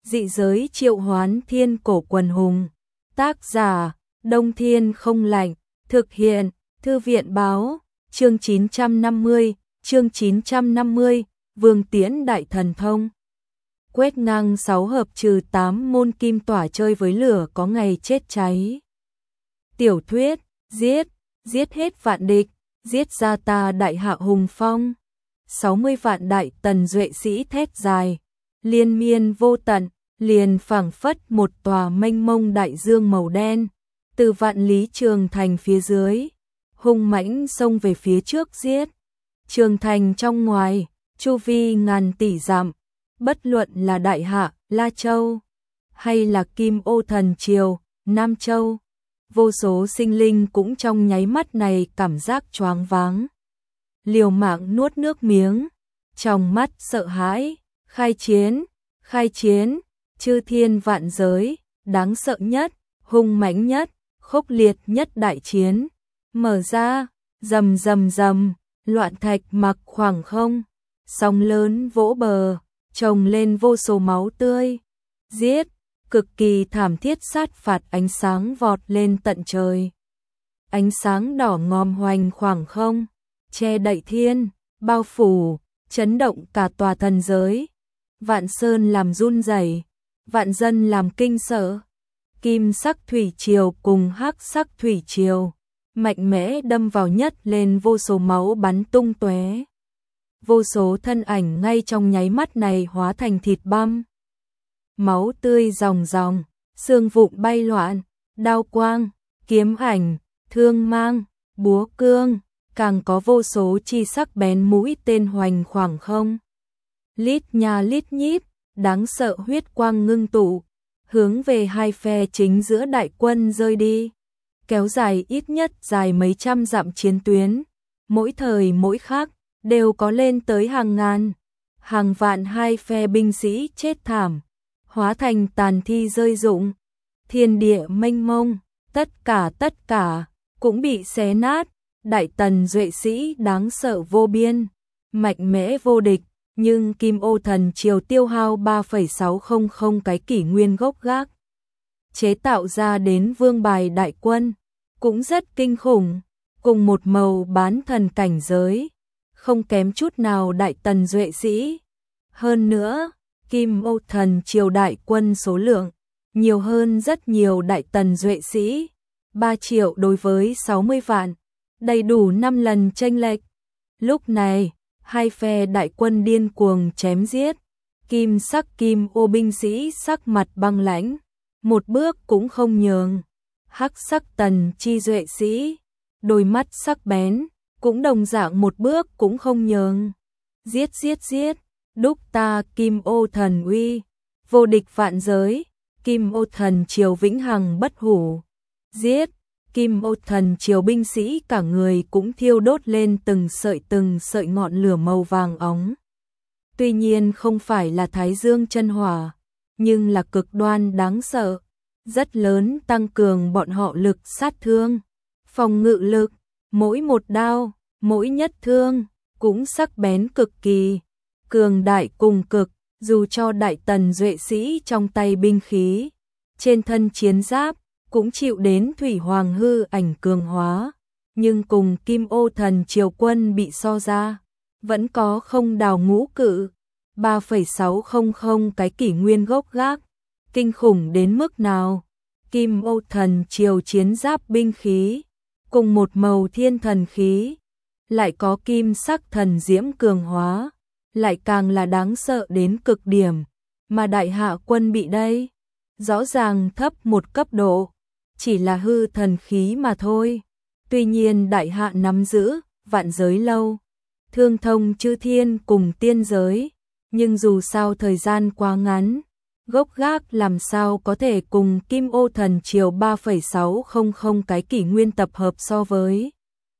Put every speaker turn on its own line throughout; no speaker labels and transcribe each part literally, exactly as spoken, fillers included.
Dị giới triệu hoán thiên cổ quần hùng. Tác giả, Đông Thiên Không Lạnh. Thực hiện, Thư viện Báo. Chương chín trăm năm mươi, chương chín trăm năm mươi, Vương Tiễn Đại Thần Thông. Quét ngang sáu hợp trừ tám môn kim tỏa, chơi với lửa có ngày chết cháy. Tiểu thuyết, giết, giết hết vạn địch, giết ra ta đại hạ hùng phong. sáu mươi vạn đại tần duệ sĩ thét dài, liên miên vô tận, liền phảng phất một tòa mênh mông đại dương màu đen, từ vạn lý trường thành phía dưới, hung mãnh xông về phía trước giết. Trường thành trong ngoài, chu vi ngàn tỷ dặm, bất luận là Đại Hạ, La Châu, hay là Kim Ô Thần Triều, Nam Châu, vô số sinh linh cũng trong nháy mắt này cảm giác choáng váng. Liều mạng nuốt nước miếng, trong mắt sợ hãi, khai chiến, khai chiến, chư thiên vạn giới, đáng sợ nhất, hung mãnh nhất, khốc liệt nhất đại chiến, mở ra, rầm rầm rầm, loạn thạch mặc khoảng không, sóng lớn vỗ bờ, trồng lên vô số máu tươi, giết, cực kỳ thảm thiết sát phạt, ánh sáng vọt lên tận trời. Ánh sáng đỏ ngòm hoành khoảng không, che đậy thiên, bao phủ, chấn động cả tòa thần giới. Vạn sơn làm run rẩy, vạn dân làm kinh sợ. Kim sắc thủy triều cùng hắc sắc thủy triều mạnh mẽ đâm vào nhất lên, vô số máu bắn tung tóe. Vô số thân ảnh ngay trong nháy mắt này hóa thành thịt băm. Máu tươi ròng ròng, xương vụn bay loạn, đao quang, kiếm ảnh, thương mang, búa cương, càng có vô số chi sắc bén mũi tên hoành khoảng không. Lít nha lít nhít, đáng sợ huyết quang ngưng tụ, hướng về hai phe chính giữa đại quân rơi đi, kéo dài ít nhất dài mấy trăm dặm chiến tuyến, mỗi thời mỗi khác đều có lên tới hàng ngàn, hàng vạn hai phe binh sĩ chết thảm, hóa thành tàn thi rơi rụng. Thiên địa mênh mông, tất cả tất cả cũng bị xé nát. Đại tần duệ sĩ đáng sợ vô biên, mạnh mẽ vô địch, nhưng Kim Ô Thần Triều tiêu hao ba phẩy sáu không không cái kỷ nguyên gốc gác, chế tạo ra đến vương bài đại quân, cũng rất kinh khủng, cùng một màu bán thần cảnh giới, không kém chút nào đại tần duệ sĩ. Hơn nữa, Kim Ô Thần Triều đại quân số lượng nhiều hơn rất nhiều đại tần duệ sĩ, ba triệu đối với sáu mươi vạn, đầy đủ năm lần chênh lệch. Lúc này, hai phe đại quân điên cuồng chém giết, kim sắc kim ô binh sĩ sắc mặt băng lãnh, một bước cũng không nhường. Hắc sắc tần chi duệ sĩ, đôi mắt sắc bén, cũng đồng dạng một bước cũng không nhường. Giết giết giết, đúc ta Kim Ô Thần uy, vô địch vạn giới, Kim Ô Thần Triều vĩnh hằng bất hủ. Giết, Kim Ô Thần Triều binh sĩ cả người cũng thiêu đốt lên từng sợi từng sợi ngọn lửa màu vàng óng. Tuy nhiên không phải là Thái Dương chân hỏa, nhưng là cực đoan đáng sợ, rất lớn tăng cường bọn họ lực sát thương, phòng ngự lực, mỗi một đao, mỗi nhất thương, cũng sắc bén cực kỳ, cường đại cùng cực, dù cho đại tần duệ sĩ trong tay binh khí, trên thân chiến giáp, cũng chịu đến thủy hoàng hư ảnh cường hóa, nhưng cùng Kim Ô Thần Triều quân bị so ra, vẫn có không đào ngũ cự, ba phẩy sáu không không cái kỷ nguyên gốc gác, kinh khủng đến mức nào. Kim Ô Thần Triều chiến giáp binh khí, cùng một màu thiên thần khí, lại có kim sắc thần diễm cường hóa, lại càng là đáng sợ đến cực điểm, mà đại hạ quân bị đây, rõ ràng thấp một cấp độ, chỉ là hư thần khí mà thôi. Tuy nhiên đại hạ nắm giữ vạn giới lâu, thương thông chư thiên cùng tiên giới, nhưng dù sao thời gian quá ngắn, gốc gác làm sao có thể cùng Kim Ô Thần Triều ba phẩy sáu không không cái kỷ nguyên tập hợp so với.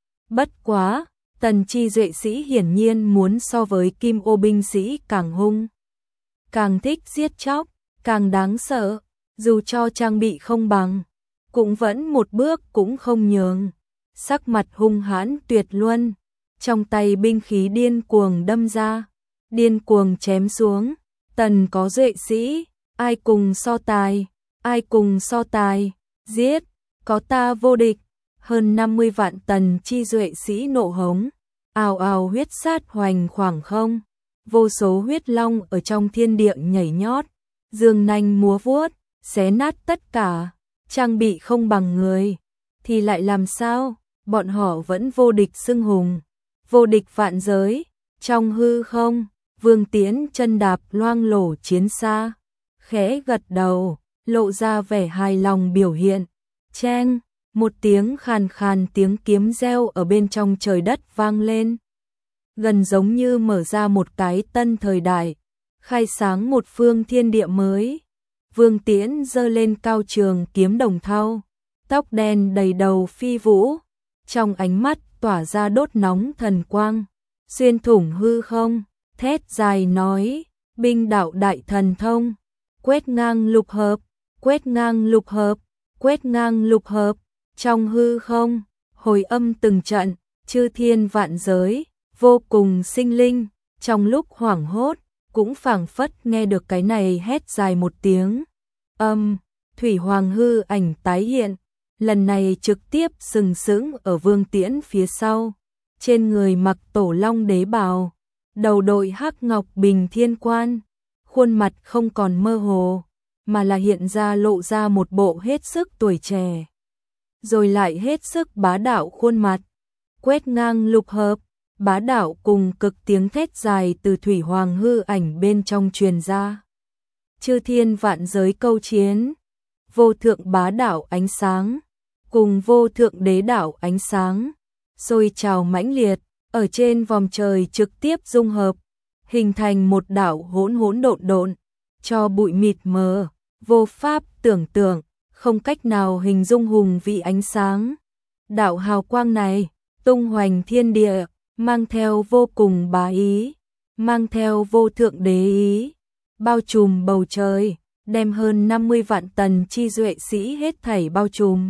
Bất quá, tần chi duệ sĩ hiển nhiên muốn so với Kim Ô binh sĩ càng hung, càng thích giết chóc, càng đáng sợ, dù cho trang bị không bằng, cũng vẫn một bước cũng không nhường. Sắc mặt hung hãn tuyệt luân, trong tay binh khí điên cuồng đâm ra, điên cuồng chém xuống. Tần có duệ sĩ, ai cùng so tài, ai cùng so tài, giết, có ta vô địch, hơn năm mươi vạn tần chi duệ sĩ nộ hống, ào ào huyết sát hoành khoảng không, vô số huyết long ở trong thiên địa nhảy nhót, dương nanh múa vuốt, xé nát tất cả, trang bị không bằng người, thì lại làm sao, bọn họ vẫn vô địch xưng hùng, vô địch vạn giới, trong hư không, Vương Tiễn chân đạp loang lổ chiến xa, khẽ gật đầu, lộ ra vẻ hài lòng biểu hiện, cheng, một tiếng khàn khàn tiếng kiếm reo ở bên trong trời đất vang lên, gần giống như mở ra một cái tân thời đại, khai sáng một phương thiên địa mới. Vương Tiễn giơ lên cao trường kiếm đồng thau, tóc đen đầy đầu phi vũ, trong ánh mắt tỏa ra đốt nóng thần quang, xuyên thủng hư không, thét dài nói, binh đạo đại thần thông, quét ngang lục hợp, quét ngang lục hợp, quét ngang lục hợp, trong hư không, hồi âm từng trận, chư thiên vạn giới, vô cùng sinh linh, trong lúc hoảng hốt, cũng phảng phất nghe được cái này hét dài một tiếng. Âm, Thủy Hoàng hư ảnh tái hiện, lần này trực tiếp sừng sững ở Vương Tiễn phía sau, trên người mặc tổ long đế bào, đầu đội hắc ngọc bình thiên quan, khuôn mặt không còn mơ hồ, mà là hiện ra lộ ra một bộ hết sức tuổi trẻ, rồi lại hết sức bá đạo khuôn mặt, quét ngang lục hợp, bá đạo cùng cực tiếng thét dài từ Thủy Hoàng hư ảnh bên trong truyền ra. Chư thiên vạn giới câu chiến, vô thượng bá đạo ánh sáng, cùng vô thượng đế đạo ánh sáng, sôi trào mãnh liệt, ở trên vòm trời trực tiếp dung hợp, hình thành một đạo hỗn hỗn độn độn, cho bụi mịt mờ, vô pháp tưởng tượng, không cách nào hình dung hùng vĩ ánh sáng. Đạo hào quang này, tung hoành thiên địa, mang theo vô cùng bá ý, mang theo vô thượng đế ý, bao trùm bầu trời, đem hơn năm mươi vạn tần chi duệ sĩ hết thảy bao trùm.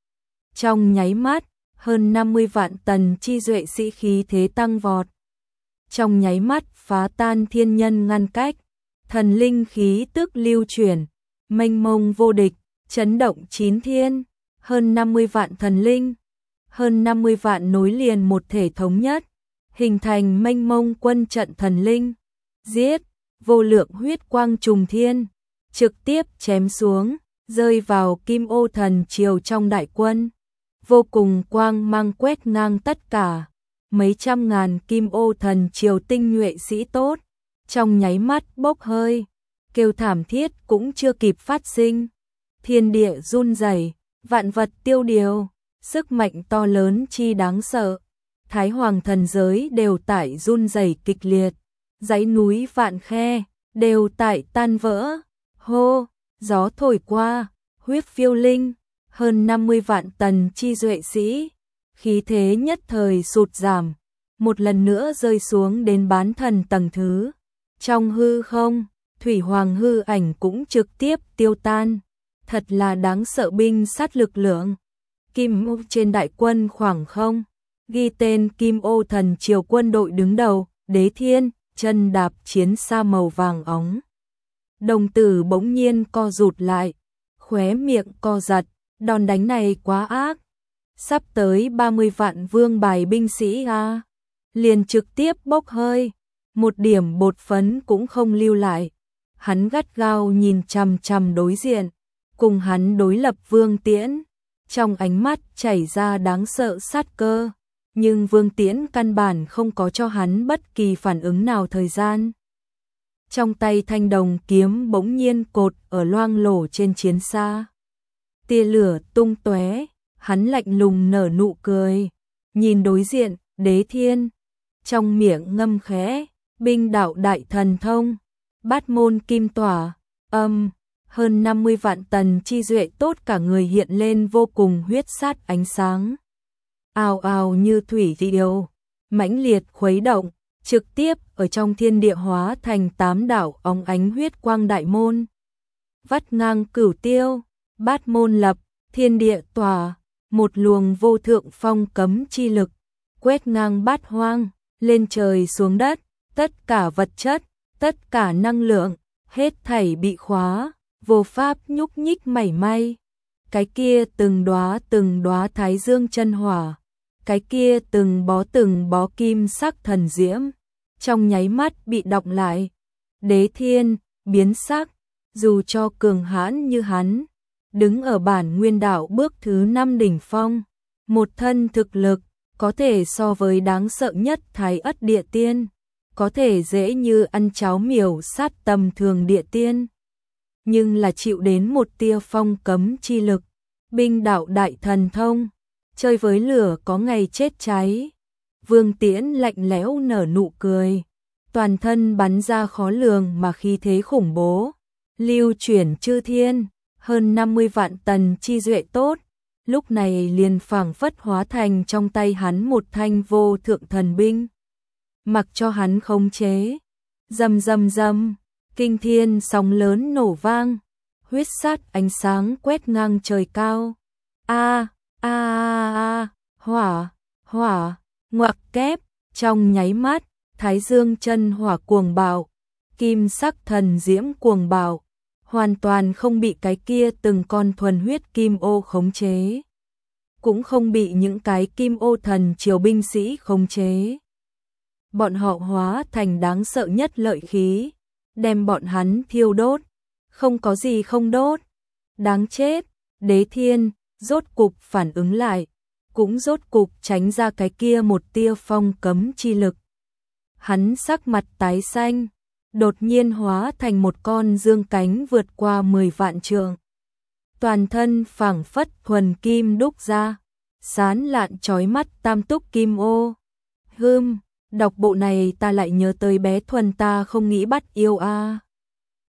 Trong nháy mắt, hơn năm mươi vạn tần chi duệ sĩ khí thế tăng vọt. Trong nháy mắt phá tan thiên nhân ngăn cách, thần linh khí tức lưu chuyển, mênh mông vô địch, chấn động chín thiên, hơn năm mươi vạn thần linh, hơn năm mươi vạn nối liền một thể thống nhất, hình thành mênh mông quân trận thần linh, giết, vô lượng huyết quang trùng thiên, trực tiếp chém xuống, rơi vào kim ô thần triều trong đại quân, vô cùng quang mang quét ngang tất cả, mấy trăm ngàn kim ô thần triều tinh nhuệ sĩ tốt, trong nháy mắt bốc hơi, kêu thảm thiết cũng chưa kịp phát sinh, thiên địa run rẩy, vạn vật tiêu điều, sức mạnh to lớn chi đáng sợ, Thái Hoàng thần giới đều tại run rẩy kịch liệt, dãy núi vạn khe đều tại tan vỡ, hô, gió thổi qua, huyết phiêu linh, hơn năm mươi vạn tần chi duệ sĩ, khí thế nhất thời sụt giảm, một lần nữa rơi xuống đến bán thần tầng thứ. Trong hư không, Thủy Hoàng hư ảnh cũng trực tiếp tiêu tan, thật là đáng sợ binh sát lực lượng. Kim ô trên đại quân khoảng không, ghi tên Kim ô thần triều quân đội đứng đầu, Đế Thiên, chân đạp chiến xa màu vàng óng. Đồng tử bỗng nhiên co rụt lại, khóe miệng co giật, đòn đánh này quá ác. Sắp tới ba mươi vạn vương bài binh sĩ a, liền trực tiếp bốc hơi, một điểm bột phấn cũng không lưu lại. Hắn gắt gao nhìn chằm chằm đối diện, cùng hắn đối lập Vương Tiễn, trong ánh mắt chảy ra đáng sợ sát cơ, nhưng Vương Tiễn căn bản không có cho hắn bất kỳ phản ứng nào thời gian. Trong tay thanh đồng kiếm bỗng nhiên cột ở loang lổ trên chiến xa. Tia lửa tung tóe, hắn lạnh lùng nở nụ cười, nhìn đối diện, Đế Thiên, trong miệng ngâm khẽ, binh đạo đại thần thông, bát môn kim tỏa, âm, hơn năm mươi vạn tần chi duệ tốt cả người hiện lên vô cùng huyết sát ánh sáng. Ào ào như thủy triều, mãnh liệt khuấy động, trực tiếp ở trong thiên địa hóa thành tám đạo óng ánh huyết quang đại môn. Vắt ngang cửu tiêu, bát môn lập, thiên địa tỏa, một luồng vô thượng phong cấm chi lực, quét ngang bát hoang, lên trời xuống đất, tất cả vật chất, tất cả năng lượng, hết thảy bị khóa, vô pháp nhúc nhích mảy may. Cái kia từng đóa từng đóa thái dương chân hỏa, cái kia từng bó từng bó kim sắc thần diễm, trong nháy mắt bị đọng lại. Đế Thiên biến sắc, dù cho cường hãn như hắn, đứng ở bản nguyên đạo bước thứ năm đỉnh phong, một thân thực lực có thể so với đáng sợ nhất Thái Ất địa tiên, có thể dễ như ăn cháo miểu sát tầm thường địa tiên, nhưng là chịu đến một tia phong cấm chi lực, binh đạo đại thần thông, chơi với lửa có ngày chết cháy. Vương Tiễn lạnh lẽo nở nụ cười, toàn thân bắn ra khó lường mà khí thế khủng bố, lưu chuyển chư thiên, hơn năm mươi vạn tần chi duệ tốt, lúc này liền phảng phất hóa thành trong tay hắn một thanh vô thượng thần binh, mặc cho hắn khống chế. Rầm rầm rầm, kinh thiên sóng lớn nổ vang, huyết sát ánh sáng quét ngang trời cao. A a a, hỏa, hỏa, ngoặc kép, trong nháy mắt, Thái Dương chân hỏa cuồng bạo, kim sắc thần diễm cuồng bạo, hoàn toàn không bị cái kia từng con thuần huyết kim ô khống chế, cũng không bị những cái kim ô thần triều binh sĩ khống chế. Bọn họ hóa thành đáng sợ nhất lợi khí, đem bọn hắn thiêu đốt, không có gì không đốt. Đáng chết, Đế Thiên rốt cục phản ứng lại, cũng rốt cục tránh ra cái kia một tia phong cấm chi lực. Hắn sắc mặt tái xanh, đột nhiên hóa thành một con dương cánh vượt qua mười vạn trượng. Toàn thân phảng phất thuần kim đúc ra, sán lạn chói mắt tam túc kim ô. Hừm, đọc bộ này ta lại nhớ tới bé Thuần ta không nghĩ bắt yêu a. À.